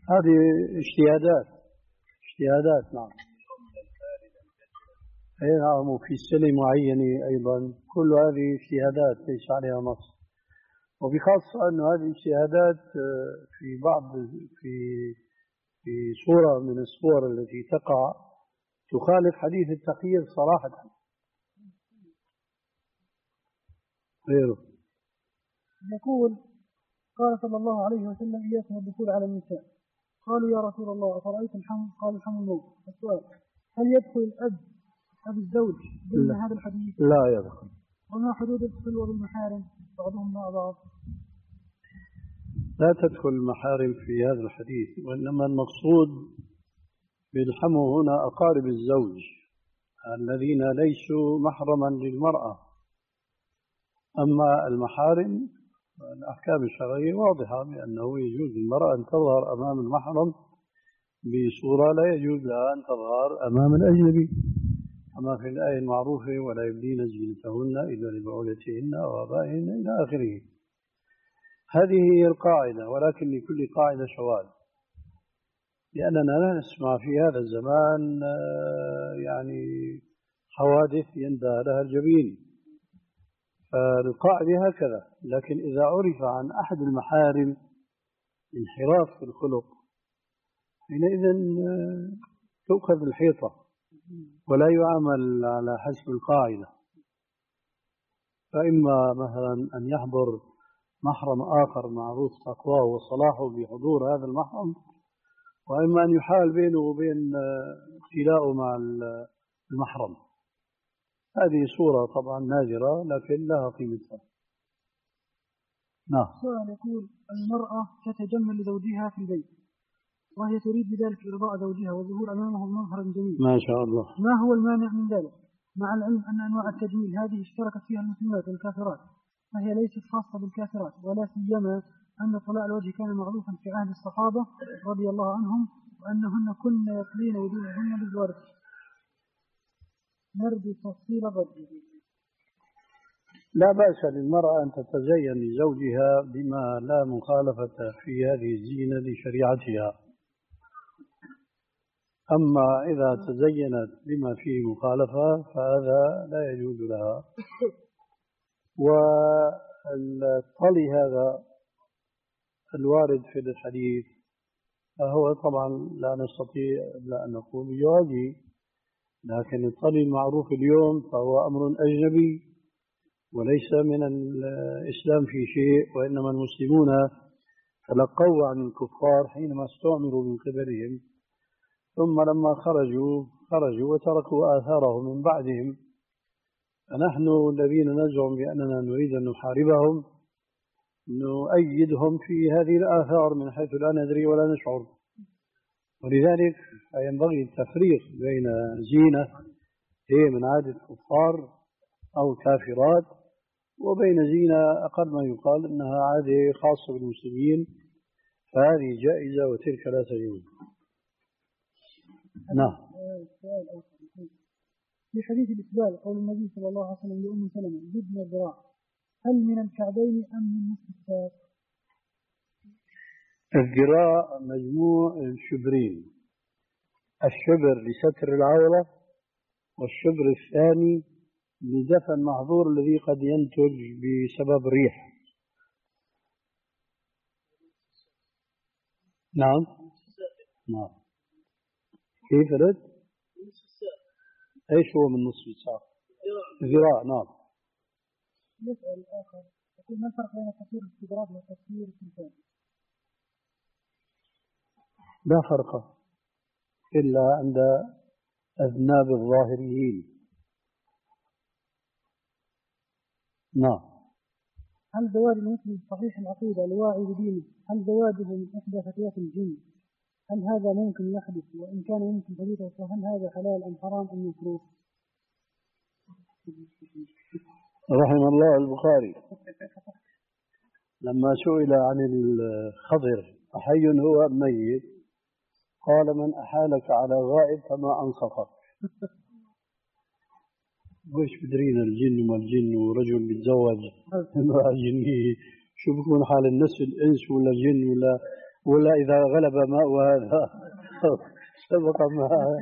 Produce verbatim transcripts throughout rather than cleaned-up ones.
هذه اجتهادات اجتهادات نعم. أي نعم، وفي سنة معينة أيضا. كل هذه اجتهادات ليس عليها نص، وبخاصة أن هذه الاجتهادات في بعض في في صورة من الصور التي تقع تخالف حديث التخيير صراحة. غيره يقول: قال صلى الله عليه وسلم: إياكم الدخول على النساء. قالوا: يا رسول الله أفرأيت الحمل؟ قال: الحمل الموت. السؤال: هل يدخل الأب أبي الزوج ضمن هذا الحديث؟ لا يدخل. وما حدود الخلوة بالمحارم بعضهم مع بعض؟ لا تدخل المحارم في هذا الحديث، وإنما المقصود بالحمو هنا أقارب الزوج الذين ليسوا محرما للمرأة. أما المحارم الأحكام الشرعية واضحة بأنه يجوز للمرأة أن تظهر أمام المحرم بصورة لا يجوز لها أن تظهر أمام الأجنبي، كما في الآية المعروفة: ولا يبدين زينتهن إلا لبعولتهن وآبائهن إلى آخره. هذه هي القاعدة، ولكن لكل قاعدة شواذ، لأننا لا نسمع في هذا الزمان يعني حوادث يندى لها الجبين. فالقاعدة هكذا. لكن إذا عرف عن أحد المحارم انحراف في الخلق، حينئذ تؤخذ الحيطة ولا يعامل على حسب القاعدة. فإما مثلا أن يحضر محرم آخر معروف تقواه وصلاحه بحضور هذا المحرم، وإما أن يحال بينه وبين اختلاءه مع المحرم. هذه صورة طبعا نادرة لكن لها قيمتها. نعم. سؤال يقول: المرأة تتجمل لزوجها في البيت وهي تريد بذلك إرضاء زوجها والظهور أمامه بمظهر جميل، ما شاء الله. ما هو المانع من ذلك؟ مع العلم أن أنواع التجميل هذه اشتركت فيها المسلمات والكافرات، فهي ليست خاصة بالكافرات، ولا سيما أن طلاء الوجه كان معروفا في عهد الصحابة رضي الله عنهم، وأنهن كن يقلين وجوههن بالورد. نرجو تفصيل الرد. لا بأس للمرأة أن تتزين لزوجها بما لا مخالفة في هذه الزينة لشريعتها. أما إذا تزينت بما فيه مخالفة فهذا لا يجوز لها. والطلي هذا الوارد في الحديث هو طبعا لا نستطيع لا أن نقول بجوازه، لكن الطلي المعروف اليوم فهو أمر أجنبي وليس من الإسلام في شيء، وإنما المسلمون تلقوا عن الكفار حينما استعمروا من قبلهم، ثم لما خرجوا خرجوا وتركوا آثارهم من بعدهم. فنحن الذين نزعم بأننا نريد أن نحاربهم نؤيدهم في هذه الآثار من حيث لا ندري ولا نشعر. ولذلك ينبغي التفريق بين زينة هي من عادة الكفار أو كافرات وبين زينة أقل ما يقال أنها عادة خاصة بالمسلمين، فهذه جائزة وتلك لا تجوز. نعم. في حديث الإسبال قول النبي صلى الله عليه وسلم لأم سلمة: بدنا الذراع، هل من الكعبين أم من نصف الساق؟ الذراع مجموع الشبرين، الشبر لستر العورة، والشبر الثاني لدفع المحظور الذي قد ينتج بسبب ريح. نعم. نعم. كيف رد؟ ايش هو من نصف الساق؟ ذراع. نعم. يسأل الآخر يقول: ما الفرق بين تفسير الاستدراج وتفسير التلفان؟ لا فرق إلا عند أذناب الظاهريين. نعم. هل زواج المسلم صحيح العقيدة الواعي بدينه هل زواجه من إحدى فتيات الجن هل هذا ممكن يحدث؟ وإن كان ممكن حديثه فهل هذا حلال أم حرام أم مكروه؟ رحم الله البخاري لما سئل عن الخضر أحي هو أم ميت قال: من أحالك على غائب فما أنصفك. وإيش بدرينا الجن وما الجن ورجل بيتزوج امرأة جنية شو بكون حال النسل الإنس ولا الجن ولا ولا إذا غلب ماء هذا سبق ماء.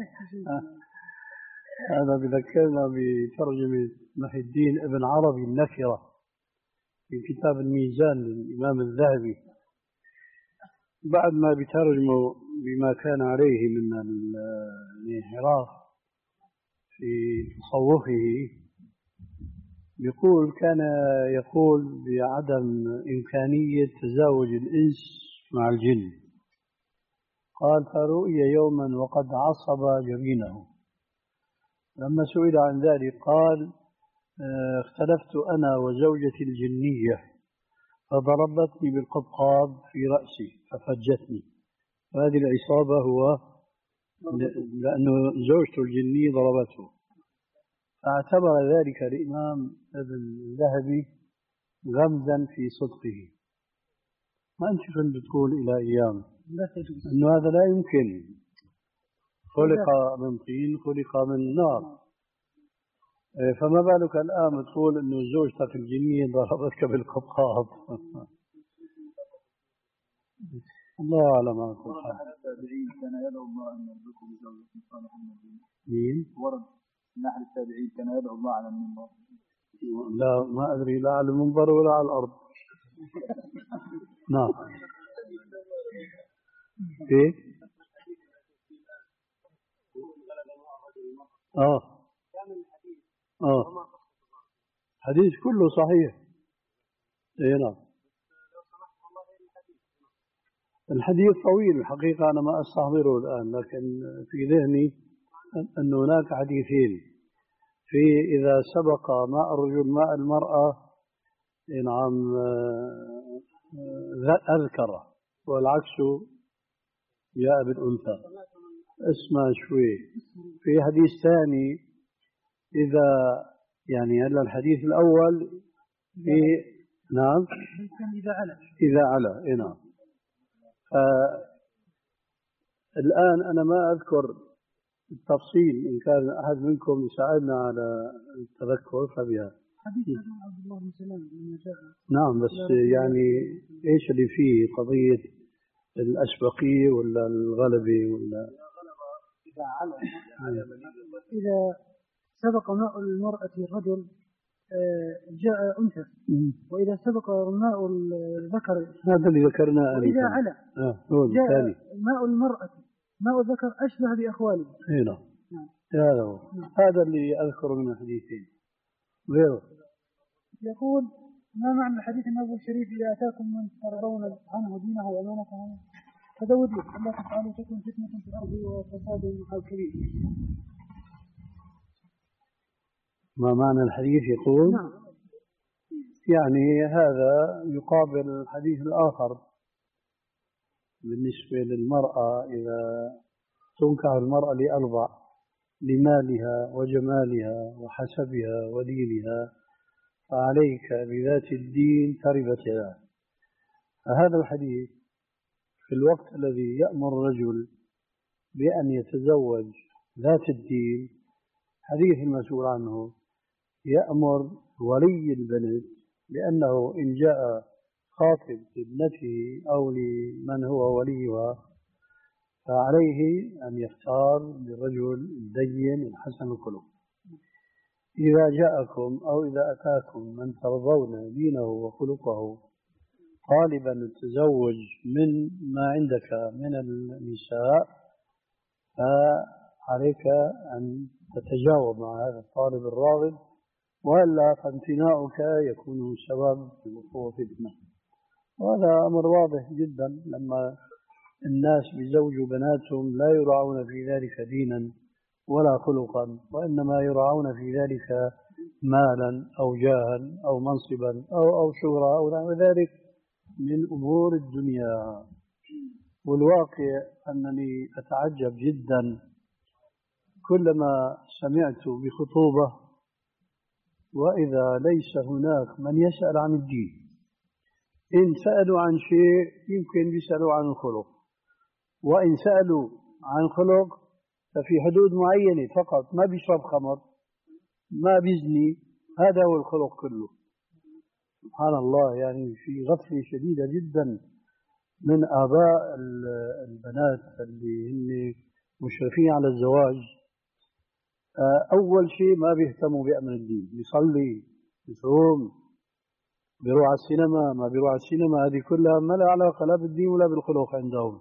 هذا بذكرنا بترجمة محي الدين ابن عربي النكرة في كتاب الميزان للإمام الذهبي، بعد ما بترجمه بما كان عليه من الانحراف في تصوفه، يقول كان يقول بعدم إمكانية تزاوج الإنس مع الجن. قال فرؤي يوما وقد عصب جبينه، لما سئل عن ذلك قال اختلفت أنا وزوجتي الجنية فضربتني بالقبقاب في رأسي ففجتني. هذه العصابة هو لأنه زوجته الجنية ضربته، فاعتبر ذلك الإمام ابن الذهبي غمزا في صدقه. ما أنت كنت تقول إلى أيام أنه هذا لا يمكن، خلق من طين خلق من نار، فما بالك الآن تقول أنه زوجتك الجنية ضربتك بالقبقاب. الله أعلم ما أقول. التابعين كان يدعو الله أن يرزقه بزوجة صالحة من الجن. مين؟ ورد من أحد التابعين كان يدعو الله على المنبر. لا ما أدري، لا على المنبر ولا على الأرض. نعم. إيه؟ آه آه حديث كله صحيح. إيه نعم. الحديث طويل الحقيقة، أنا ما أستحضره الآن، لكن في ذهني أن هناك حديثين في إذا سبق ماء الرجل ماء المرأة نعم أذكره، والعكس جاء بالأنثى. اسمع شوي، في حديث ثاني إذا يعني هلا الحديث الأول في نعم إذا على إذا على إيه نعم. الآن أنا ما أذكر التفصيل، إن كان أحد منكم يساعدنا على التذكر فبها. حديث عبد الله بن سلام. نعم، بس يعني إيش اللي فيه قضية الأسبقية ولا الغلبة ولا إذا على إذا سبق ماء المرأة الرجل جاء أنثى، وإذا سبق ماء الذكر هذا اللي ذكرناه. وإذا على آه. جاء ماء المرأة ماء الذكر أشبه بأخواله. هنا هذا هو. هذا اللي أذكر من الحديثين غيره. يقول ما معنى الحديث النبوي الشريف إذا أتاكم من ترضون عنه دينه وأمانته فزود له ألا تفعلوا تكون فتنة في الأرض وفساد كبير. ما معنى الحديث؟ يقول نعم. يعني هذا يقابل الحديث الآخر بالنسبة للمرأة، إذا تنكح المرأة لأربع: لمالها وجمالها وحسبها ودينها، فعليك بذات الدين تربت يداك. فهذا الحديث في الوقت الذي يأمر الرجل بأن يتزوج ذات الدين، حديث المسؤول عنه يأمر ولي البنت بأنه إن جاء خاطب ابنته أو لمن هو وليها فعليه أن يختار للرجل الدين الحسن الخلق. إذا جاءكم أو إذا أتاكم من ترضون دينه وخلقه طالبا التزوج من ما عندك من النساء، فعليك أن تتجاوب مع هذا الطالب الراغب، وإلا فامتناعك يكون سبب في وقوع فتنة. وهذا أمر واضح جدا، لما الناس بيزوجوا بناتهم لا يراعون في ذلك دينا ولا خلقا، وإنما يراعون في ذلك مالا أو جاها أو منصبا أو أو شهرة أو نحو ذلك من أمور الدنيا. والواقع أنني أتعجب جدا كلما سمعت بخطوبة وإذا ليس هناك من يسأل عن الدين. إن سألوا عن شيء يمكن يسألوا عن الخلق، وإن سألوا عن خلق ففي حدود معينة فقط، ما بيشرب خمر ما بيزني، هذا هو الخلق كله. سبحان الله، يعني في غفلة شديدة جدا من آباء البنات اللي هن مشرفين على الزواج، أول شيء ما بيهتموا بأمر الدين، بيصلي بيصوم بيروح على السينما ما بيروح على السينما، هذه كلها ما لها علاقة لا بالدين ولا بالخلق عندهم.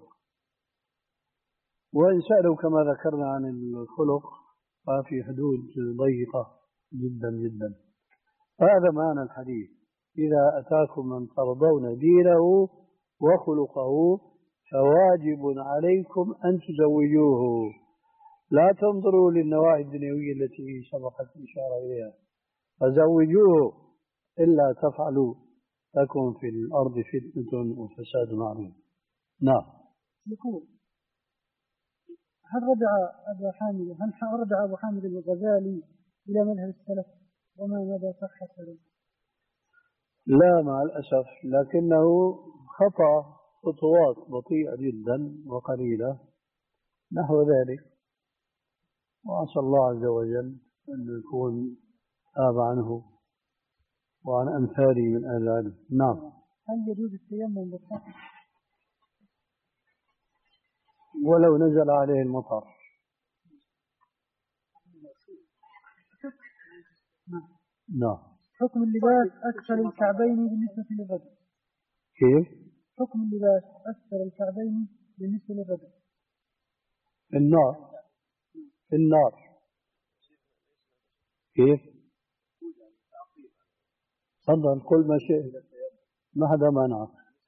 وإن سألوا كما ذكرنا عن الخلق ففي حدود ضيقة جدا جدا. هذا معنى الحديث: إذا أتاكم من ترضون دينه وخلقه فواجب عليكم أن تزوجوه. لا تنظروا للنواحي الدنيوية التي سبقت الإشارة إليها، فزوجوه، إلا تفعلوا تكن في الأرض فتنة وفساد عظيم. نعم. يقول: هل رجع أبو حامد هل رجع أبو حامد الغزالي إلى مذهب السلف، وما مدى صحته؟ لا مع الأسف، لكنه خطأ خطوات بطيئة جدا وقليلة نحو ذلك، وعسى الله عز وجل أن يكون تاب عنه وعن أمثاله من أهل العلم. نعم. هل يجوز التيمم بالحق ولو نزل عليه المطر؟ نعم. حكم اللباس أسفل الكعبين بالنسبة للرجل. كيف؟ حكم اللباس أسفل الكعبين بالنسبة للرجل. النار النار كيف؟ تفضل قل ما شئت، ما حدا مانعك.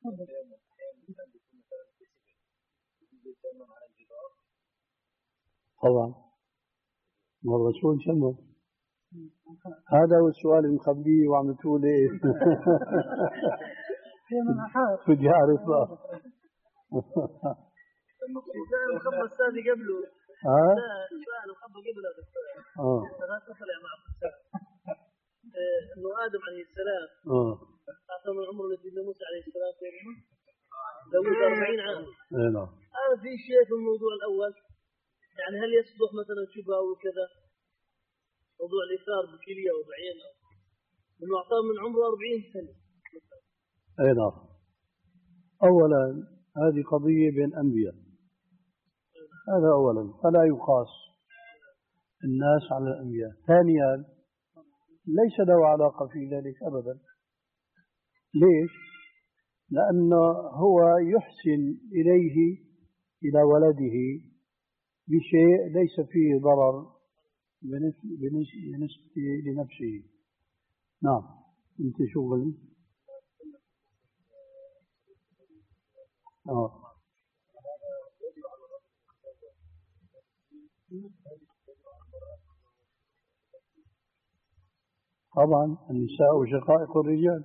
طبعا والرسول شمل. هذا هو السؤال اللي مخبيه وعم تقول ايه؟ بدي اعرف بقى. السؤال مخبى الثاني قبله. ها؟ السؤال مخبى قبله هذا السؤال. اه. هذا طلع مع انه ادم عليه السلام اه اعطى من عمره لسيدنا موسى عليه السلام زوج أربعين عام. اي نعم. هذا في شيء في الموضوع الاول، يعني هل يصدق مثلا شبهه وكذا موضوع الايثار بكليه وبعين انه اعطاه من عمره أربعين سنه. اي نعم. اولا هذه قضيه بين انبياء، هذا اولا، فلا يقاس الناس على الانبياء. ثانيا ليس له علاقة في ذلك أبدا. ليش؟ لأنه هو يحسن إليه إلى ولده بشيء ليس فيه ضرر بالنسبة لنفسه. نعم. أنت شو قلت؟ آه. طبعا النساء شقائق الرجال،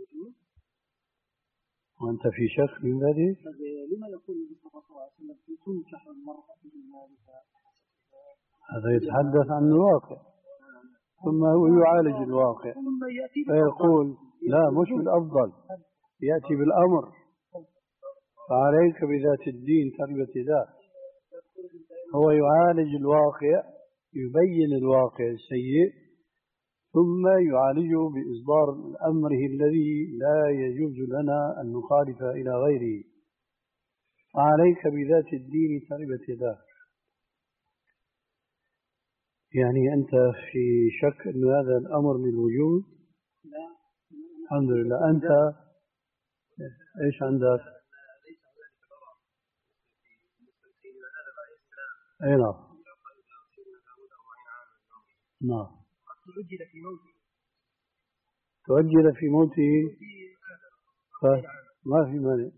وأنت في شك من ذلك؟ لما يقول المصطفى صلى الله عليه وسلم تنكح المرأة بمالها؟ هذا يتحدث عن الواقع، ثم هو يعالج الواقع فيقول لا مش بالأفضل، يأتي بالأمر فعليك بذات الدين تربت ذات. هو يعالج الواقع، يبين الواقع السيء، ثم يعالجه بإصدار أمره الذي لا يجوز لنا أن نخالف إلى غيره. عليك بذات الدين تربت يداك. يعني أنت في شك أن هذا الأمر للوجود؟ لا الحمد لله. أنت إيش عندك؟ أي نعم. نعم. تؤجل في موته تؤجل في موته فما في مانع،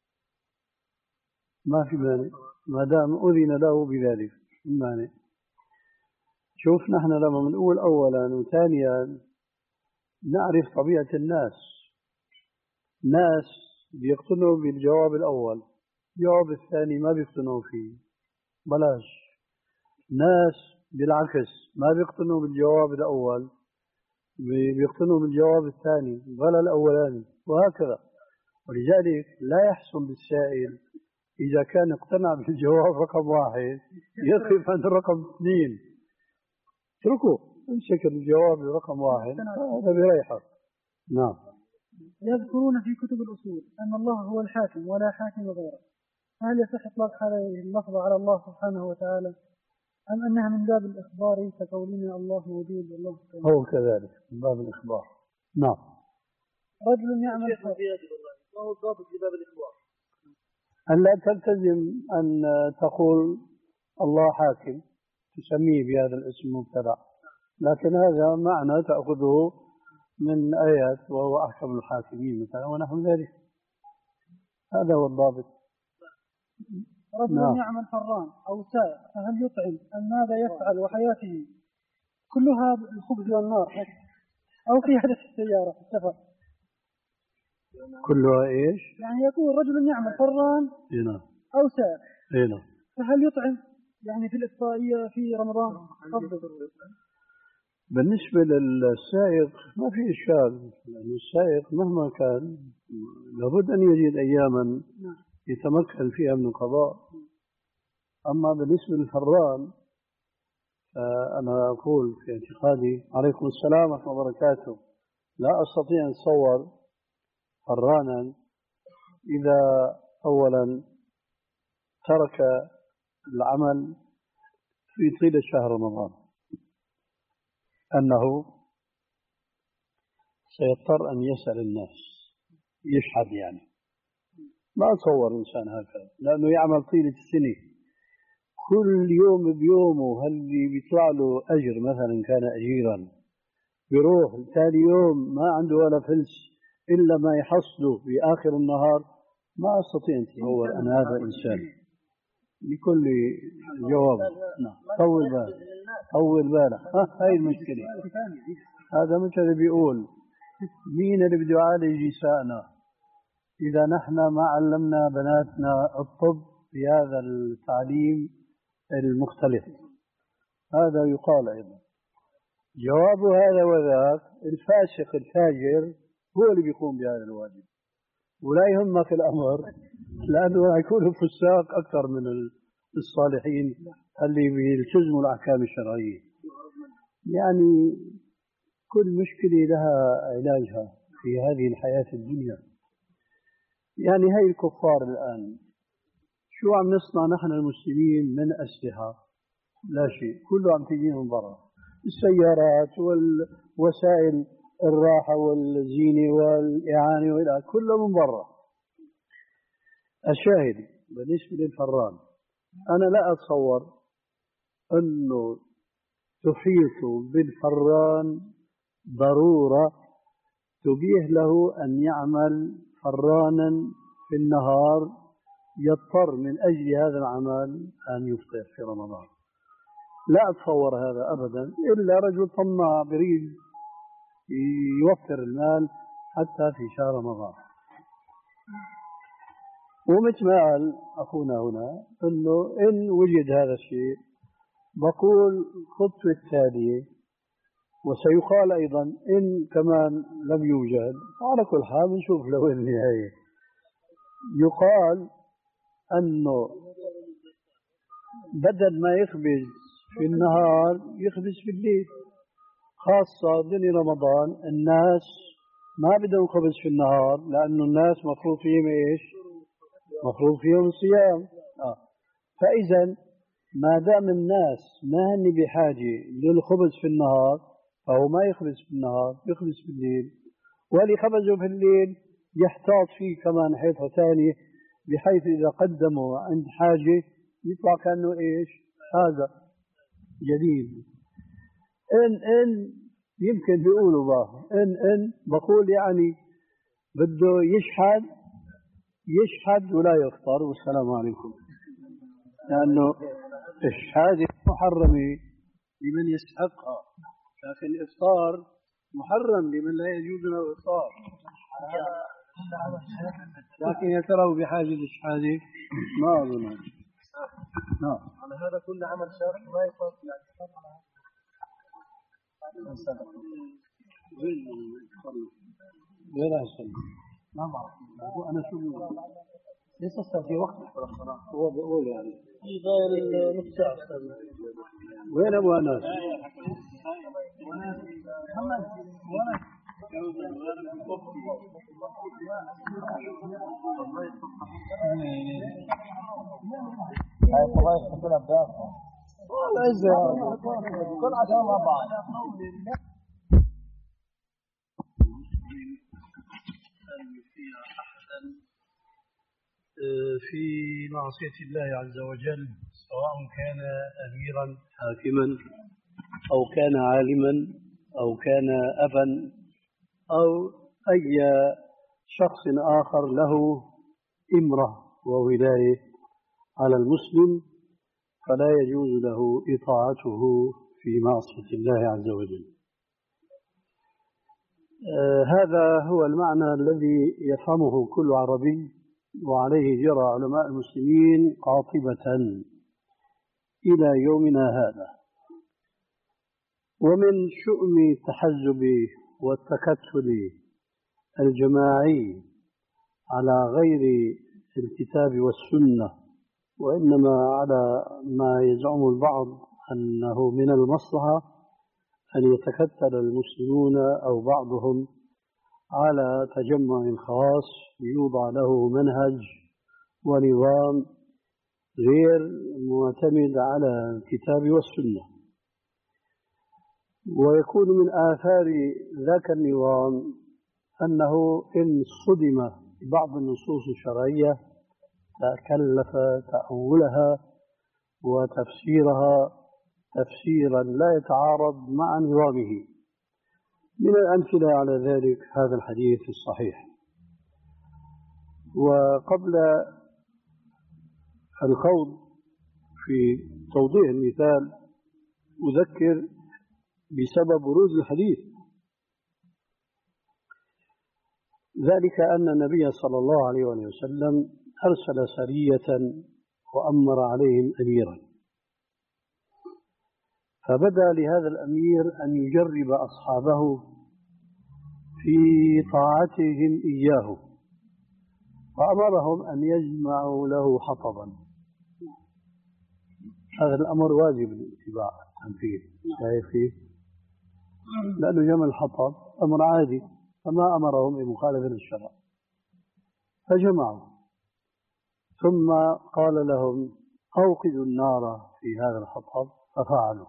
ما في مانع ما دام أذن له بذلك. مانع. شوف نحن لما بنقول أولا وثانيا نعرف طبيعة الناس. ناس بيقتنعوا بالجواب الأول، الجواب الثاني ما بيقتنعوا فيه، بلاش. ناس بالعكس ما بيقتنعوا بالجواب الأول، بيقتنعوا بالجواب الثاني بلا الأولاني، وهكذا. ولذلك لا يحسن بالسائل إذا كان اقتنع بالجواب رقم واحد يقف عند رقم اثنين، اتركوا امسك الجواب رقم واحد، هذا بيريحك. نعم. يذكرون في كتب الأصول أن الله هو الحاكم ولا حاكم غيره، هل يصح إطلاق هذه اللفظة على الله سبحانه وتعالى أم أنها من باب الإخبار كقولنا الله موجود والله كذلك؟ هو كذلك من باب الإخبار. نعم. رجل يعمل شيخ في هذه والله ما هو الضابط لباب الإخبار؟ أن لا تلتزم أن تقول الله حاكم تسميه بهذا الاسم مبتدع، لكن هذا معنى تأخذه من آيات وهو أحكم الحاكمين مثلا ونحو ذلك، هذا هو الضابط. رجل نعم. يعمل فران أو سائق فهل يطعم أم ماذا يفعل وحياته كلها الخبز والنار أو في حدث السيارة في السفر؟ كلها إيش؟ يعني يقول رجل يعمل فران هنا أو سائق هنا فهل يطعم يعني في الإفطارية في رمضان؟ بالنسبة للسائق ما في إشكال، لأن السائق مهما كان لابد أن يجد أياما يتمكن فيها من القضاء. أما بالنسبة للفران فأنا أقول في اعتقادي عليكم السلام ورحمة الله وبركاته لا أستطيع أن أتصور فرانا إذا أولا ترك العمل في طيلة شهر رمضان أنه سيضطر أن يسأل الناس يشحذ، يعني ما أتصور إنسان هكذا، لأنه يعمل طيلة السنة كل يوم بيومه، هل بيطلع له أجر مثلا كان أجيرا بيروح ثاني يوم ما عنده ولا فلس إلا ما يحصله في آخر النهار. ما أستطيع أن أتصور أن هذا إنسان لكل جواب. طول بالك طول بالك هاي المشكلة. هذا مثل اللي بيقول مين اللي بده يعالج نسائنا إذا نحن ما علمنا بناتنا الطب في هذا التعليم المختلف. هذا يقال أيضا. جواب هذا وذاك الفاسق الفاجر هو اللي بيقوم بهذا الواجب ولا يهمك الأمر، لأنه يكون فساق أكثر من الصالحين اللي بيلتزموا الأحكام الشرعية. يعني كل مشكلة لها علاجها في هذه الحياة الدنيا. يعني هاي الكفار الآن شو عم نصنع نحن المسلمين من أسلحة؟ لا شيء، كله عم تجي من برا، السيارات والوسائل الراحة والزينة والإعانة وإلى كله من برا. الشاهد بالنسبة للفران أنا لا أتصور أنه تحيط بالفران ضرورة تبيه له أن يعمل فرانا في النهار يضطر من أجل هذا العمل أن يفطر في رمضان. لا أتصور هذا أبدا، إلا رجل طماع بريد يوفر المال حتى في شهر رمضان. ومثل ما قال أخونا هنا أنه إن وجد هذا الشيء بقول الخطوة الثانية، وسيقال أيضا إن كمان لم يوجد على كل حال نشوف له النهاية. يقال أنه بدل ما يخبز في النهار يخبز في الليل، خاصة ضمن رمضان الناس ما بدهم خبز في النهار لأنه الناس مفروض فيهم إيش؟ مفروض فيهم الصيام. آه. فإذا ما دام الناس ما هن بحاجة للخبز في النهار أو ما يخبز في النهار يخبز في الليل، واللي خبزه في الليل يحتاط فيه كمان حيطة ثانية بحيث إذا قدموا عند حاجة يطلع كأنه إيش؟ هذا جديد. إن إن يمكن بيقولوا بقى إن إن بقول يعني بده يشحد يشحد ولا يفطر والسلام عليكم، لأنه الشهادة محرمة لمن يستحقها، لكن الإفطار محرم لمن لا يجوز له الإفطار. لكن يا ترى بحاجة للشهادة ما أظن. نعم. على هذا كل عمل شرعي ما يفرق يعني وين أحسن؟ ما بعرف. أنا شو ليس صار في وقت هو بقول يعني في غير نص ساعة. وين أبو أنس؟ محمد هاي القضايا كلها بداخل كل عشان مع بعض. في معصية الله عز وجل، سواء كان أميرا حاكما أو كان عالما أو كان أبا أو أي شخص آخر له إمرة وولاية على المسلم، فلا يجوز له إطاعته في معصية الله عز وجل. آه هذا هو المعنى الذي يفهمه كل عربي، وعليه جرى علماء المسلمين قاطبة إلى يومنا هذا. ومن شؤم التحزب والتكتل الجماعي على غير الكتاب والسنة، وإنما على ما يزعم البعض أنه من المصلحة أن يتكتل المسلمون أو بعضهم على تجمع خاص يوضع له منهج ونظام غير معتمد على الكتاب والسنة، ويكون من آثار ذاك النظام أنه إن صدم بعض النصوص الشرعية تكلف تأولها وتفسيرها تفسيرا لا يتعارض مع نظامه. من الأمثلة على ذلك هذا الحديث الصحيح. وقبل الخوض في توضيح المثال أذكر بسبب ورود الحديث، ذلك أن النبي صلى الله عليه وسلم أرسل سرية وأمر عليهم أميرا، فبدأ لهذا الأمير أن يجرب أصحابه في طاعتهم إياه، فأمرهم أن يجمعوا له حطبا. هذا الأمر واجب الاتباع التنفيذ، شايفين؟ لأنه جمع الحطب أمر عادي، فما أمرهم بمخالفة للشرع، فجمعوا. ثم قال لهم أوقدوا النار في هذا الحطب، ففعلوا.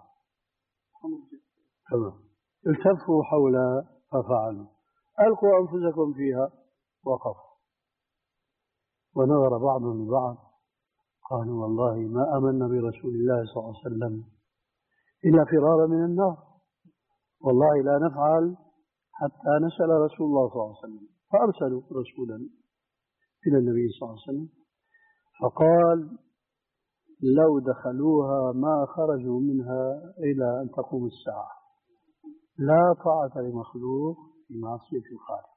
تمام. التفوا حولها ففعلوا. ألقوا أنفسكم فيها، وقفوا. ونظر بعضهم لبعض قالوا والله ما آمنا برسول الله صلى الله عليه وسلم إلا فرارا من النار، والله لا نفعل حتى نسأل رسول الله صلى الله عليه وسلم. فأرسلوا رسولا إلى النبي صلى الله عليه وسلم فقال لو دخلوها ما خرجوا منها إلى أن تقوم الساعة، لا طاعة لمخلوق في معصية الخالق.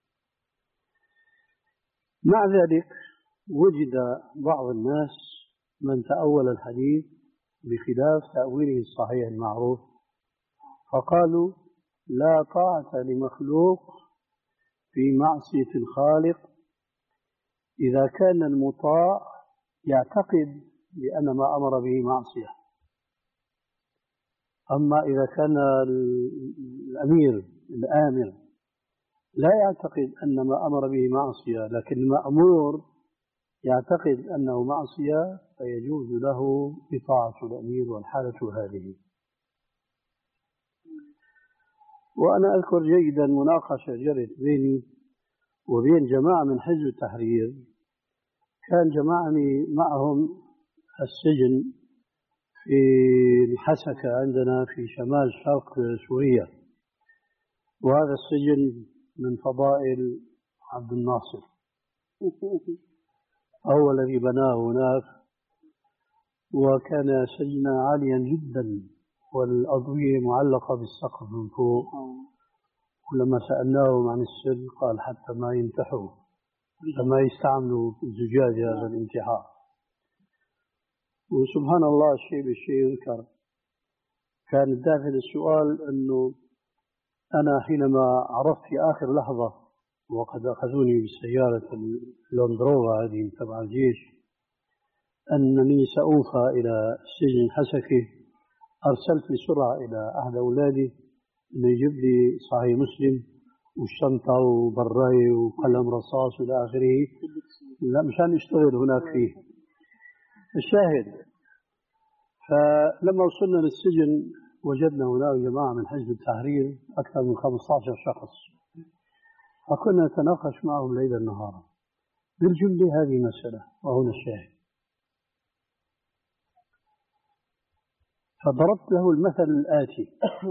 مع ذلك وجد بعض الناس من تأول الحديث بخلاف تأويله الصحيح المعروف، فقالوا لا طاعة لمخلوق في معصية الخالق إذا كان المطاع يعتقد بأن ما أمر به معصية. أما إذا كان الأمير الآمر لا يعتقد أن ما أمر به معصية، لكن المأمور يعتقد أنه معصية، فيجوز له إطاعة الأمير، والحالة هذه. وأنا أذكر جيدا مناقشة جرت بيني وبين جماعة من حزب التحرير، كان جمعني معهم السجن في الحسكة عندنا في شمال شرق سوريا، وهذا السجن من فضائل عبد الناصر، هو الذي بناه هناك، وكان سجنا عاليا جدا والأضوية معلقة بالسقف من فوق. ولما سألناهم عن السر قال حتى ما ينتحوا، ما يستعملوا الزجاج هذا الانتحار. وسبحان الله الشيء بالشيء يذكر. كان داخل السؤال أنه أنا حينما عرفت في آخر لحظة وقد أخذوني بسيارة اللوندروفا هذه تبع الجيش أنني سأوفى إلى سجن حسكة، أرسلت بسرعة إلى أحد أولادي أنه يجيب لي صحيح مسلم والشنطة وبراي وقلم رصاص وإلى آخره، لا مشان يشتغل هناك فيه. الشاهد، فلما وصلنا للسجن وجدنا هناك جماعة من حزب التحرير أكثر من خمسة عشر شخص، فكنا نتناقش معهم ليلا نهارا. بالجملة هذه مسألة، وهنا الشاهد. فضربت له المثل الآتي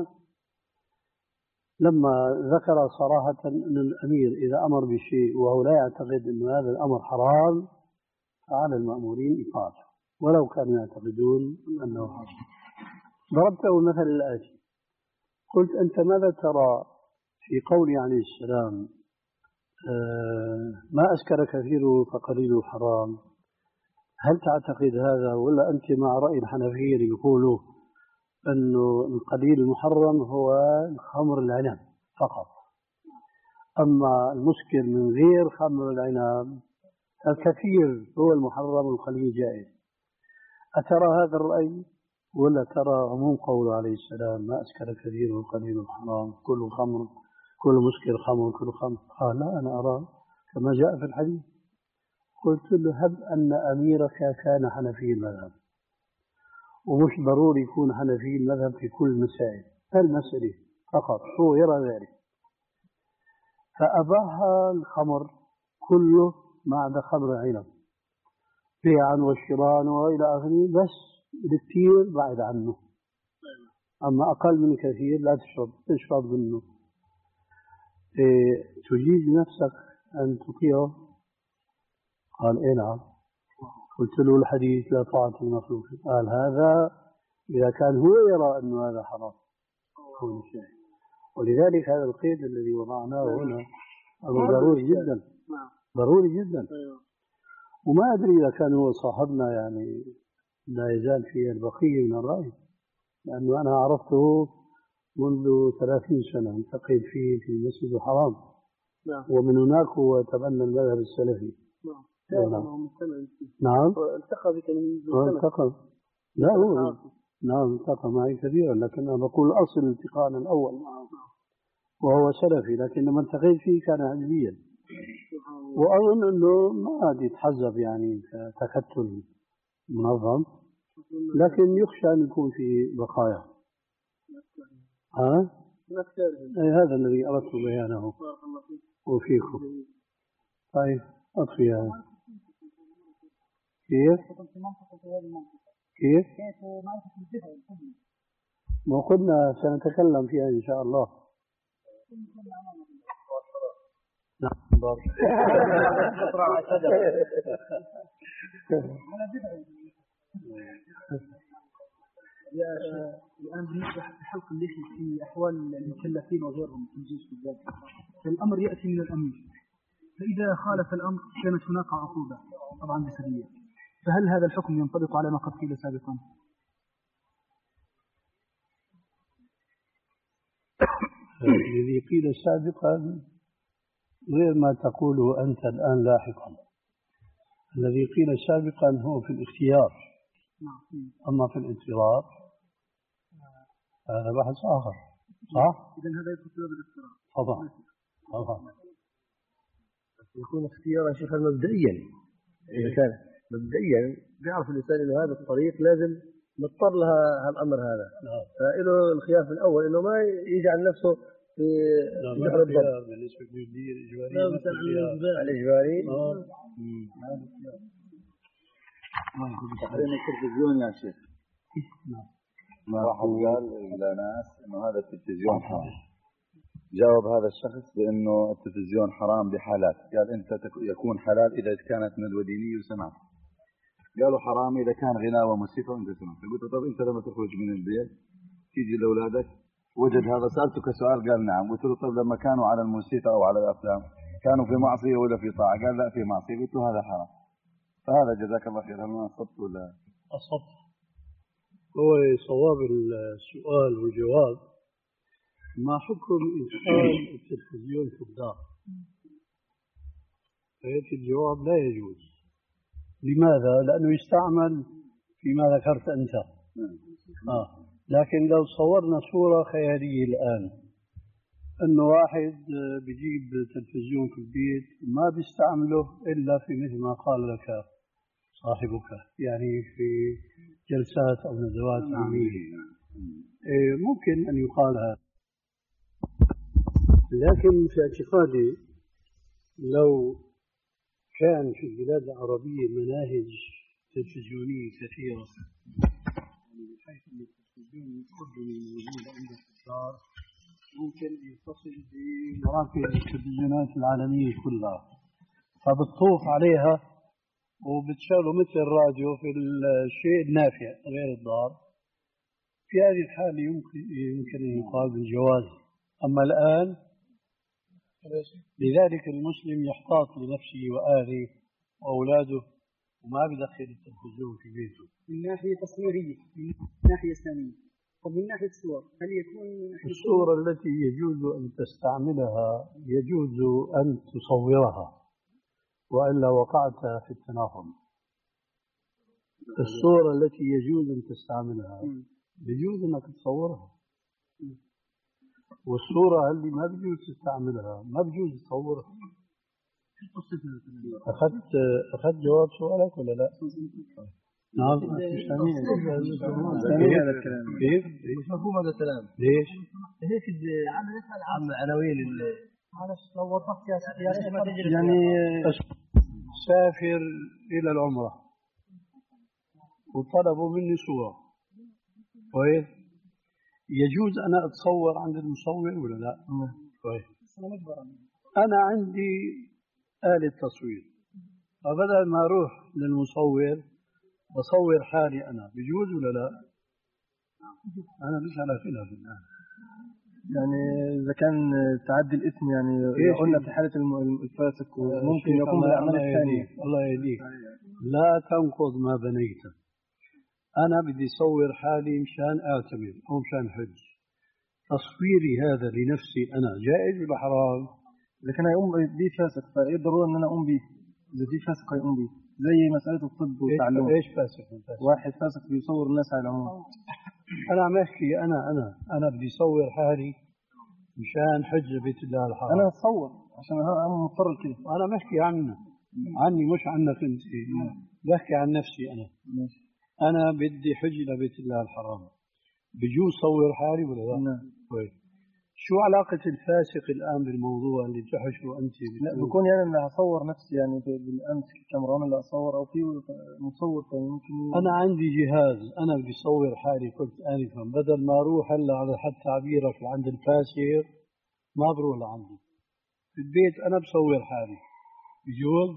لما ذكر صراحة أن الأمير إذا أمر بشيء وهو لا يعتقد أن هذا الأمر حرام فعلى المأمورين إطاعته ولو كانوا يعتقدون أنه حرام. ضربت له المثل الآتي، قلت أنت ماذا ترى في قوله عليه السلام آه ما أسكر كثيره فقليله حرام؟ هل تعتقد هذا ولا أنت مع رأي الحنفية اللي يقولوا أنه القليل المحرم هو خمر العنب فقط، أما المسكر من غير خمر العنب الكثير هو المحرم والقليل جائز؟ أترى هذا الرأي ولا ترى عموم قوله عليه السلام ما أسكر كثير وقليل حرام، كل خمر كل مسكر خمر كل خمر؟ قال لا أنا أرى كما جاء في الحديث. قلت له هب أن أميرك كان حنفي المذهب، ومش ضروري يكون حنفي المذهب في كل المسائل، المسألة فقط هو يرى ذلك، فأباح الخمر كله ما عدا خمر العنب بيعا وشراء وإلى آخره، بس الكثير بعد عنه، أما أقل من كثير لا تشرب تشرب منه. إيه تجيز نفسك أن تطيعه؟ قال إيه نعم. قلت له الحديث لا طاعة المخلوق، قال هذا إذا كان هو يرى أن هذا حرام هو الشاهد. ولذلك هذا القيد الذي وضعناه هنا أمر ضروري جدا ضروري جدا. وما أدري إذا كان هو صاحبنا يعني لا يزال فيه البقية من الرأي، لأنه أنا عرفته منذ ثلاثين سنة التقيت فيه في المسجد الحرام، ومن هناك هو تبنى المذهب السلفي. نعم نعم التقى بك من سنة. التقى لا هو نعم التقى معي كثيرا، لكن أنا بقول أصل التقاءنا الأول معه وهو سلفي، لكن لما التقيت فيه كان حزبيا، وأظن أنه ما عاد يتحزب يعني كتكتل منظم، لكن يخشى أن يكون في بقايا. ها؟ أي هذا الذي أردت بيانه وفيكم. طيب أطفي هذا. كيف؟ كيف؟ ما قلنا سنتكلم فيها إن شاء الله. نعم بارك. الآن بالنسبة لحلق اللحية في أحوال المكلفين وغيرهم في الجيش بالذات، فالأمر يأتي من الأمير، فإذا خالف الأمر كانت هناك عقوبة طبعا جسدية، فهل هذا الحكم ينطبق على ما قد قيل سابقا؟ الذي قيل سابقا غير ما تقوله أنت الآن لاحقا. الذي قيل سابقا هو في الاختيار، أما في الاضطرار هذا بحث آخر. صح؟ إذن هذا يدخل في الاضطرار. طبعا طبعا يكون اختيارا شيخا مبدئيا، إذا كان مبدئيا بيعرف الإنسان إنه هذا الطريق لازم نضطر لها هالأمر هذا، فإله الخيار في الأول إنه ما يجعل نفسه في جحر الضب. بالنسبة للجدية الإجبارية لا مثلا على الإجباري تحريم التلفزيون يا شيخ. واحد قال لناس إنه هذا التلفزيون حرام، جاوب هذا الشخص بأنه التلفزيون حرام بحالات، قال أنت يكون حلال إذا كانت ندوة دينية وسمعت، قالوا حرام إذا كان غناء وموسيقى وأنت سمعت. قلت طب أنت لما تخرج من البيت تيجي لأولادك وجد هذا، سألتك سؤال قال نعم، قلت له طب لما كانوا على الموسيقى أو على الأفلام كانوا في معصية ولا في طاعة؟ قال لا في معصية. قلت له هذا حرام. فهذا جزاك الله خير، هل أصبت ولا أصبت؟ هو صواب السؤال والجواب ما حكم إدخال التلفزيون في الدار؟ فيأتي الجواب لا يجوز. لماذا؟ لأنه يستعمل فيما ذكرت أنت. آه. لكن لو صورنا صورة خيالية الآن انه واحد بيجيب تلفزيون في البيت ما بيستعمله الا في مثل ما قال لك صاحبك، يعني في جلسات او ندوات علميه. ممكن ان يقال هذا، لكن في اعتقادي لو كان في البلاد العربيه مناهج تلفزيونيه كثيره، يعني بحيث ان التلفزيون الاردني موجود عندك في الدار ممكن يتصل بمراكز التلفزيونات العالمية كلها، فبتطوف عليها وبتشغله مثل الراديو في الشيء النافع غير الضار. في هذه الحالة يمكن يمكن أن يقال بالجواز. أما الآن لذلك المسلم يحتاط لنفسه وأهله وأولاده وما بدخل التلفزيون في بيته. من ناحية تصويرية، من ناحية إسلامية. طب من ناحية الصور هل يكون الصورة التي يجوز أن تستعملها يجوز أن تصورها، وإلا وقعت في التناقض. الصورة التي يجوز أن تستعملها يجوز أنك تصورها، والصورة اللي ما بيجوز تستعملها ما بيجوز تصورها. أخذت أخذت جواب سؤالك ولا لا؟ نعم. مش سامع هذا الكلام. كيف؟ مش مفهوم هذا الكلام. ليش؟ هيك عن عناوين معلش لو وضحت يا سيدي. يعني سافر إلى العمرة وطلبوا مني صورة، كويس؟ يجوز أنا أتصور عند المصور ولا لا؟ كويس. أنا عندي آلة تصوير، فبدل ما أروح للمصور بصور حالي أنا، بيجوز ولا لا؟ أنا مش على خلاف الآن. يعني إذا كان تعدي الاسم يعني قلنا في حالة الفاسق ممكن يقوم بالأعمال الثانية. الله يهديك، لا تنقض ما بنيت. أنا بدي أصور حالي مشان أعتمر أو مشان حج. تصويري هذا لنفسي أنا جائز ولا حرام؟ إذا كان يقوم به فاسق فإيه الضرورة إن أنا أقوم به؟ إذا في فاسق يقوم به زي مسألة الطب والتعلم. إيش فاسق؟ واحد فاسق بيصور الناس على العموم. أنا عم أحكي أنا أنا أنا بدي أصور حالي مشان حج بيت الله الحرام. أنا أتصور عشان أنا مضطر كده. أنا ما أحكي عنه عني مش عنك أنت، بحكي عن نفسي أنا. ماشي. أنا بدي حج لبيت الله الحرام، بجوز صور حالي ولا لا؟ نعم. طيب شو علاقة الفاسق الآن بالموضوع اللي تحشره أنت؟ لا بكون يعني اللي هصور نفسي يعني بالأمس الكاميران اللي أصور أو في مصور ثاني ممكن. أنا عندي جهاز أنا بدي أصور حالي، قلت آنفا بدل ما أروح هلا على حد تعبيرك لعند الفاسق ما بروح لعندي في البيت، أنا بصور حالي، بجوز؟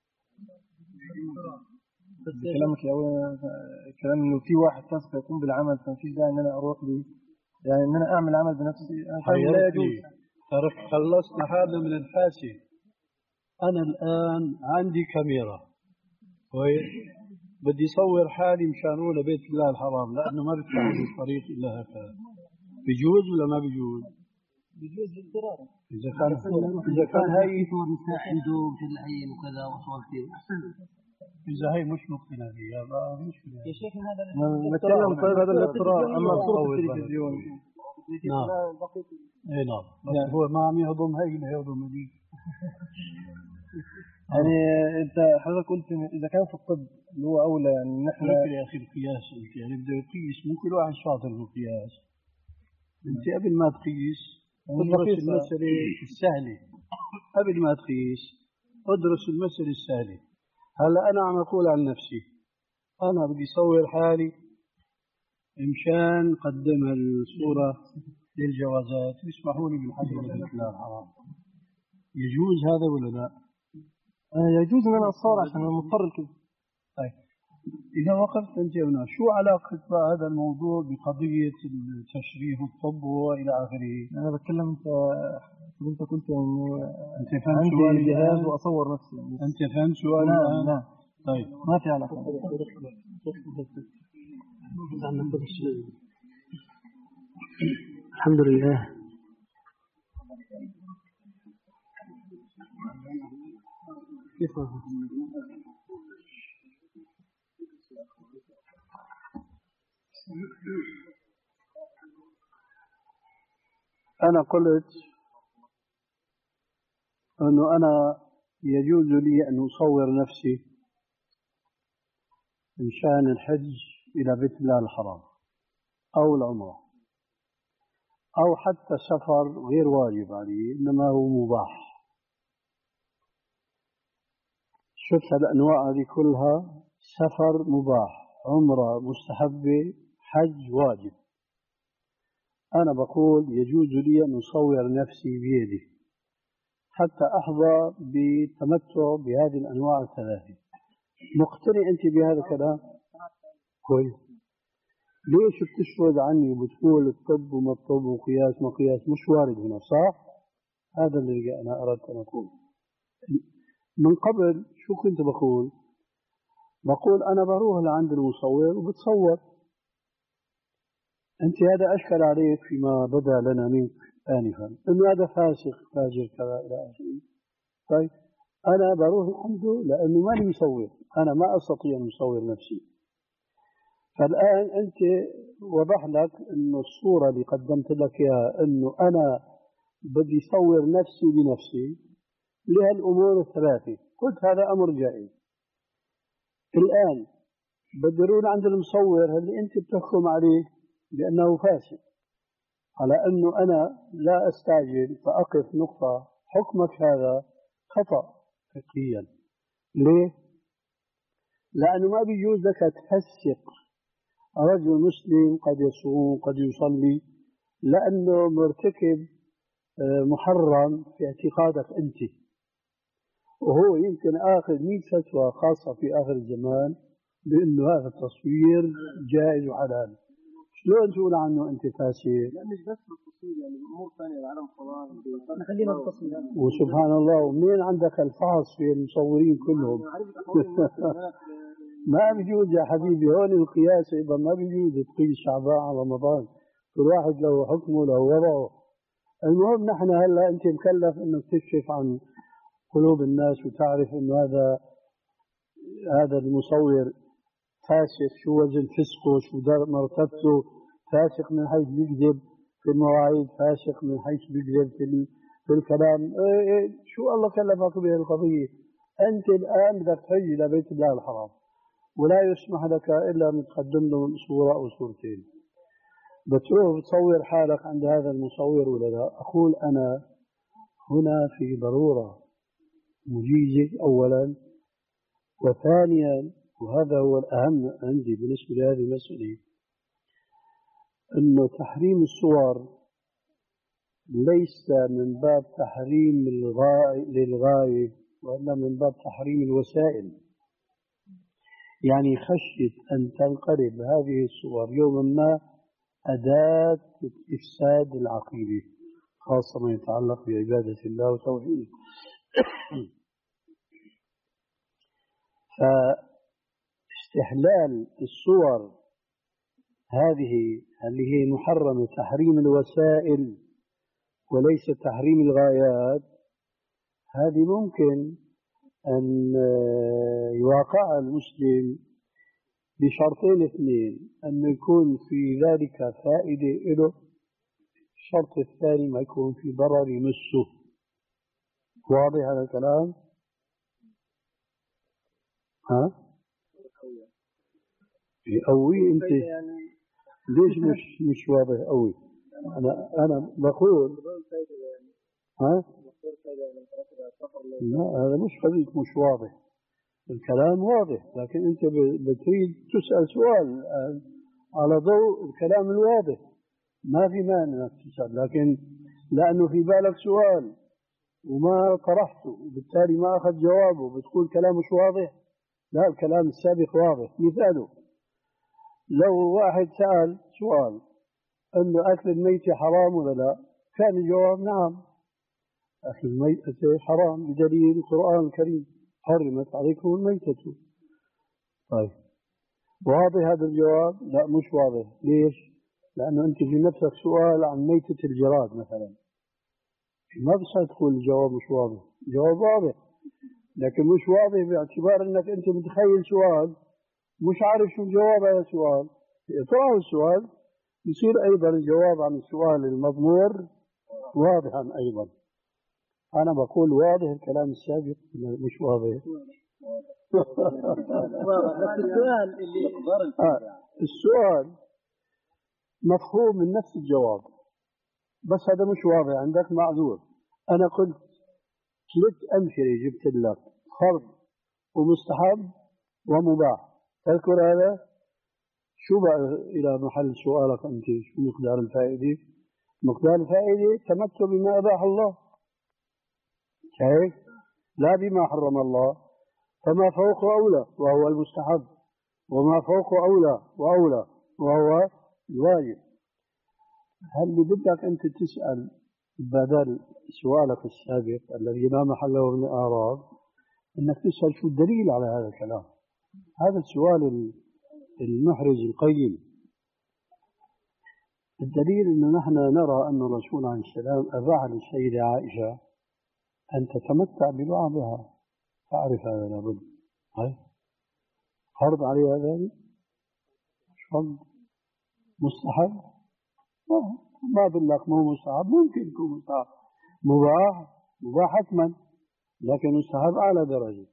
كلامك الأول كلام إنه في واحد فاسق يقوم بالعمل فما فيش داعي إن أنا أروح له، يعني إن أنا أعمل عمل بنفسي. أنا لا يجوز. ترك خلصنا حالنا من الفاسد. أنا الآن عندي كاميرا، كويس؟ بدي أصور حالي مشان أروح لبيت الله الحرام لأنه ما بفتح لي الطريق إلا هكذا، بيجوز ولا ما بيجوز؟ بيجوز باضطرار. إذا كان إذا كان هاي صور نساء عنده مشلحين وكذا وصور كثير أحسن. إذا هي مش مقتنع فيها بقى مشكلة. يا شيخ هذا نتكلم طيب هذا الاضطرار. أما صورة التلفزيون نعم. اي نعم. بس هو ما عم يهضم هي اللي يهضم هذيك. يعني انت حضرتك قلت اذا كان في الطب اللي هو اولى يعني نحن يا اخي القياس انت يعني بده يقيس، مو كل واحد شاطر بالقياس. انت قبل ما تقيس ادرس المسألة السهلة، قبل ما تقيس ادرس المسألة السهلة. هلا انا عم اقول عن نفسي، انا بدي اصور حالي مشان قدم الصورة للجوازات يسمحوا لي بالحج لبيت الله الحرام، يجوز هذا ولا لا؟ آه يجوز ان انا اصور عشان انا مضطر كده. طيب اذا وقفت انت هنا شو علاقة هذا الموضوع بقضية التشريح والطب والى اخره؟ انا بتكلم انت انت قلت انه انت فهمت سؤالي جهاز واصور نفسي يعني. انت فهمت سؤالي نعم الان؟ نعم. طيب ما في علاقة. الحمد لله. كيف أنا قلت أنه أنا يجوز لي أن أصور نفسي من شأن الحج إلى بيت الله الحرام أو العمرة أو حتى سفر غير واجب علي إنما هو مباح. شفت الأنواع هذه كلها، سفر مباح، عمرة مستحبة، حج واجب. أنا بقول يجوز لي أن أصور نفسي بيدي حتى أحظى بتمتع بهذه الأنواع الثلاثة. مقتنع أنت بهذا الكلام؟ كويس. ليش بتشرد عني وبتقول الطب وما الطب وقياس ما قياس؟ مش وارد هنا، صح؟ هذا اللي أنا أردت أن أقول. من قبل شو كنت بقول؟ بقول أنا بروح لعند المصور وبتصور. أنت هذا أشكل عليك فيما بدا لنا منك آنفا إنه هذا فاسق فاجر كذا إلى آخره. طيب أنا بروح عنده لأنه ماني مصور، أنا ما أستطيع أن أصور نفسي. فالآن أنت وضح لك إنه الصورة اللي قدمت لك إياها إنه أنا بدي صور نفسي بنفسي لها الأمور الثلاثة، قلت هذا أمر جائز. الآن بدرون عند المصور اللي أنت بتحكم عليه بأنه فاسد، على أنه أنا لا أستعجل فأقف نقطة، حكمك هذا خطأ فقهيا. ليه؟ لأنه ما بيجوز لك تفسق رجل مسلم قد يصوم قد يصلي لأنه مرتكب محرم في اعتقادك أنت، وهو يمكن آخذ مئة فتوى خاصة في آخر الزمان بأنه هذا التصوير جائز وحلال. شلون تقول عنه أنت فاسد؟ لا مش بس بالتصوير، يعني أمور ثانية العالم صلاة نخلينا بالتصوير. وسبحان الله، ومنين عندك الفحص في المصورين كلهم؟ ما بيجوز يا حبيبي، هون القياس أيضا ما بيجوز تقيس شعبان على رمضان، كل واحد له حكمه له وضعه. المهم نحن هلا أنت مكلف إنك تكشف عن قلوب الناس وتعرف إنه هذا هذا المصور فاسق، شو وزن فسقه، شو مرتبته، فاسق من حيث بيكذب في المواعيد، فاسق من حيث بيكذب في في الكلام. إيه إيه شو الله كلفك بهذه القضية؟ أنت الآن بدك تحج إلى بيت الله الحرام ولا يسمح لك إلا أن تقدم له صورة أو صورتين، بتروح بتصور حالك عند هذا المصور ولا لا؟ أقول أنا هنا في ضرورة مجيزة أولا، وثانيا وهذا هو الأهم عندي بالنسبة لهذه المسألة، أنه تحريم الصور ليس من باب تحريم الغاية للغاية، وإلا من باب تحريم الوسائل. يعني خشية أن تنقلب هذه الصور يوما ما أداة إفساد العقيدة، خاصة ما يتعلق بعبادة الله وتوحيده. فاستحلال الصور هذه اللي هي محرمة تحريم الوسائل وليس تحريم الغايات، هذه ممكن أن يواقع المسلم بشرطين اثنين، أن يكون في ذلك فائدة له، الشرط الثاني ما يكون في ضرر يمسه. واضح هذا الكلام؟ ها؟ قوي أنت ليش مش مش واضح قوي؟ أنا أنا بقول ها؟ لا هذا مش قضية مش واضح، الكلام واضح، لكن أنت بتريد تسأل سؤال على ضوء الكلام الواضح، ما في مانع أنك تسأل، لكن لأنه في بالك سؤال وما طرحته وبالتالي ما أخذ جوابه بتقول كلام مش واضح. لا، الكلام السابق واضح. مثاله لو واحد سأل سؤال أنه أكل الميتة حرام ولا لا، كان الجواب نعم، أكل الميتة حرام بدليل القرآن الكريم حرمت عليكم الميتة. طيب واضح هذا الجواب؟ لا مش واضح. ليش؟ لأنه أنت في نفسك سؤال عن ميتة الجراد مثلا، ما بصير تقول الجواب مش واضح. الجواب واضح لكن مش واضح باعتبار أنك أنت متخيل سؤال مش عارف شو الجواب على السؤال. اطرح السؤال يصير أيضا الجواب عن السؤال المضمور واضحا أيضا. أنا بقول واضح الكلام السابق مش واضح. بس السؤال اللي آه. السؤال مفهوم من نفس الجواب، بس هذا مش واضح عندك، معذور. أنا قلت ثلاث أمثلة جبت لك: فرض ومستحب ومباح. تذكر هذا؟ شو بقى إلى محل سؤالك أنت؟ شو مقدار الفائدة؟ مقدار الفائدة تمتع بما أباح الله، كيف؟ لا بما حرم الله. فما فوق أولى وهو المستحب، وما فوق أولى وأولى وهو الواجب. هل اللي بدك أنت تسأل بدل سؤالك السابق الذي لا محله من الأعراض أنك تسأل شو الدليل على هذا الكلام؟ هذا السؤال المحرج القيم. الدليل أنه نحن نرى أن الرسول عليه السلام أباح للسيدة عائشة أن تتمتع ببعضها، تعرف هذا لابد. هاي فرض عليها ذلك؟ مش فرض. مستحب؟ ما بقول لك مو مستحب، ممكن يكون مستحب. مباح؟ مباح حتما، لكن مستحب أعلى درجة.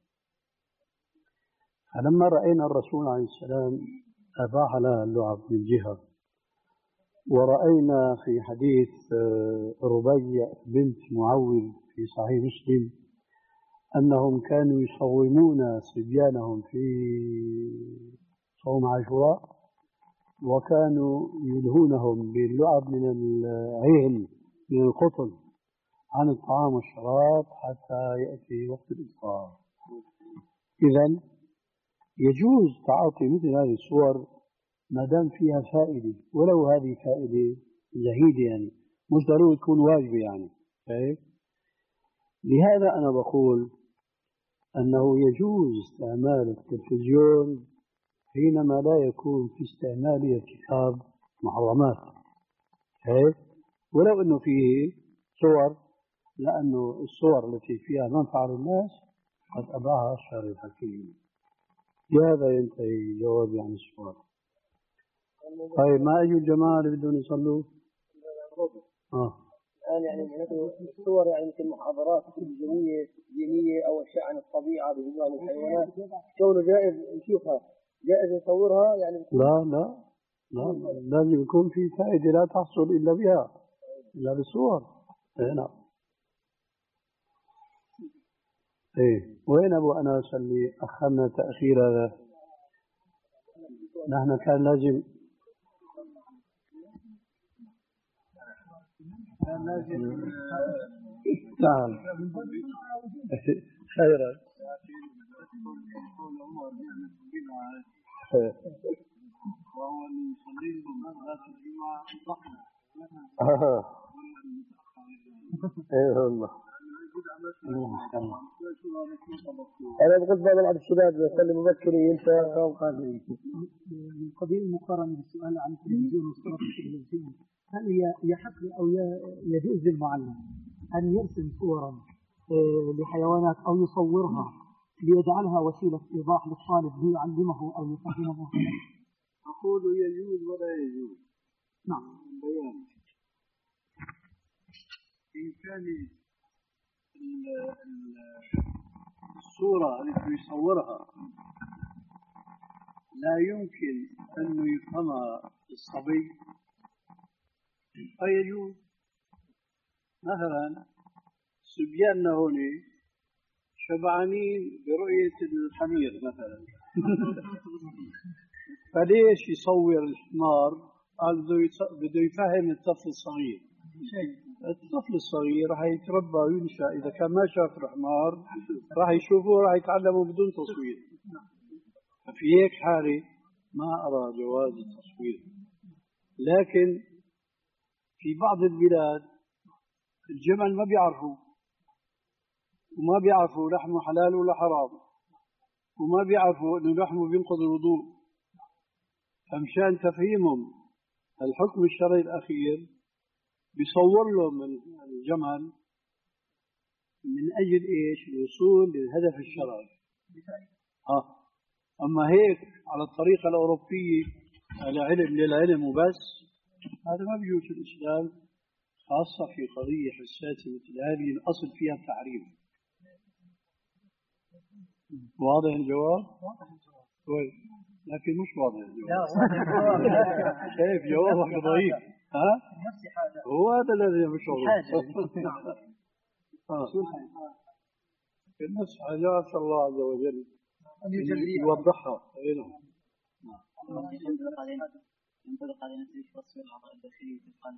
فلما رأينا الرسول عليه السلام أباح لها اللعب من جهة، ورأينا في حديث ربيع بنت معوذ في صحيح مسلم أنهم كانوا يصومون صبيانهم في صوم عاشوراء، وكانوا يلهونهم باللعب من العهن من القطن عن الطعام والشراب حتى يأتي وقت الإفطار. إذن يجوز تعاطي مثل هذه الصور ما دام فيها فائدة، ولو هذه فائدة زهيدة، يعني مش ضروري تكون واجبة يعني. طيب، لهذا أنا بقول أنه يجوز استعمال التلفزيون حينما لا يكون في استعماله ارتكاب محرمات، طيب، ولو أنه فيه صور، لأنه الصور التي فيها منفعة للناس قد أباحها الشرع الحكيم. بهذا ينتهي جوابي عن السؤال. طيب، ما أجوا الجماعة اللي بدهم يصلوا؟ آه. الآن يعني معناته الصور يعني مثل محاضرات تلفزيونية دينية أو أشياء عن الطبيعة بنظام الحيوانات، كونه جائز نشوفها، جائز نصورها يعني؟ لا لا لا، لازم يكون في فائدة لا تحصل إلا بها، إلا بالصور. هنا إيه، وين أبو أنس اللي أخرنا تأخير هذا؟ نحن كان لازم كان لازم نعم خيرا. وهو اللي يصلي لهم صلاة الجمعة ضحنا. ايه والله. أنا قلت بعض بعض الشباب يصلي مبكر ينسى أو قادرين. من قبيل المقارنة بالسؤال عن التلفزيون والصورة في التلفزيون، هل يحق أو يجوز للمعلم أن يرسم صورا لحيوانات أو يصورها ليجعلها وسيلة إيضاح للطالب ليعلمه أو يفهمه؟ أقول يجوز ولا يجوز. نعم. بيان. إن كان الصورة التي يصورها لا يمكن أن يفهمها الصبي فيجوز. مثلا صبياننا هون شبعانين برؤية الحمير مثلا فليش يصور الحمار؟ قال بده يفهم الطفل الصغير. الطفل الصغير راح يتربى وينشأ، إذا كان ما شاف الحمار راح يشوفه راح يتعلمه بدون تصوير. ففي هيك حالة ما أرى جواز التصوير. لكن في بعض البلاد الجمل ما بيعرفوا، وما بيعرفوا لحمه حلال ولا حرام، وما بيعرفوا إنه لحمه بينقض الوضوء. فمشان تفهيمهم الحكم الشرعي الأخير بيصور لهم الجمل من أجل إيش؟ الوصول للهدف الشرعي. آه. أما هيك على الطريقة الأوروبية العلم للعلم وبس، هذا ما بيجوز في الإسلام خاصة في قضية حساسة مثل هذه الأصل فيها التحريم. واضح الجواب؟ كويس، لكن مش واضح الجواب. شايف جوابك ضعيف. ها؟ هو هذا الذي مش واضح. النفس حاجات الله عز وجل يوضحها. ينطبق على نفسه تصوير الأعضاء الداخلية في القلب.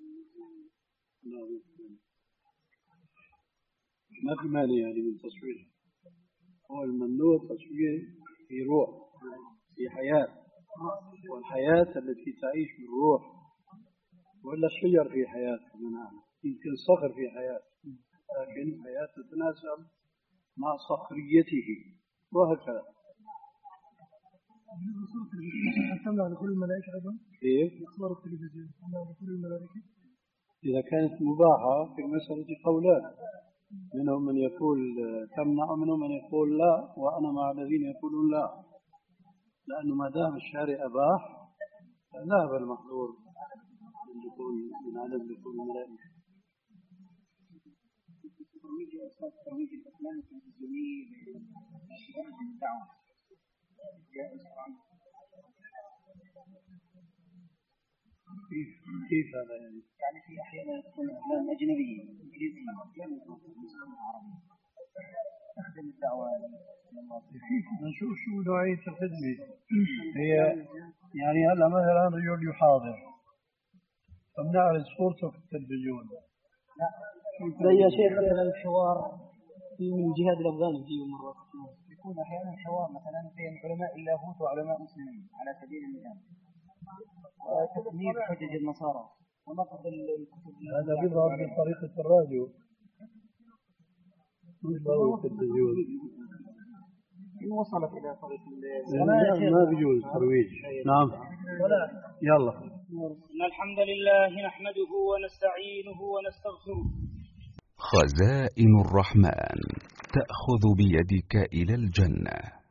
ما في مانع يعني من تصوير. هو الممنوع تصوير في روح، في حياة، والحياة التي تعيش بالروح، ولا الشجر في حياة كمان، يمكن صخر في حياة، لكن حياة تتناسب مع صخريته وهكذا. تمنع دخول الملائكة أيضا؟ كيف؟ صور التلفزيون تمنع دخول الملائكة؟ إذا كانت مباحة في المسألة قولان، منهم من يقول تمنع ومنهم من يقول لا، وأنا مع الذين يقولون لا، لأنه ما دام الشارع أباح ذهب المحظور من دخول من عدم دخول الملائكة. ترويج الأفلام التلفزيونية بالدعوة كيف كيف هذا يعني؟ يعني في أحيانا تكون أفلام أجنبية إنجليزية عربية تخدم الدعوة. نشوف شو نوعية الخدمة هي. يعني هلا مثلا رجل يحاضر فبنعرض صورته في التلفزيون. زي يا شيخ مثلا الحوار في من الجهاد الأفغاني فيه مرات يكون أحيانا حوار مثلا بين علماء اللاهوت وعلماء مسلمين على سبيل المثال، وتثمير حجج النصارى ونقد الكتب. هذا بيظهر بطريقة الراديو مش ضروري التلفزيون. إن وصلت إلى طريق ما بيجوز ترويج. نعم يلا. إن الحمد لله نحمده ونستعينه ونستغفره. خزائن الرحمن تأخذ بيدك إلى الجنة.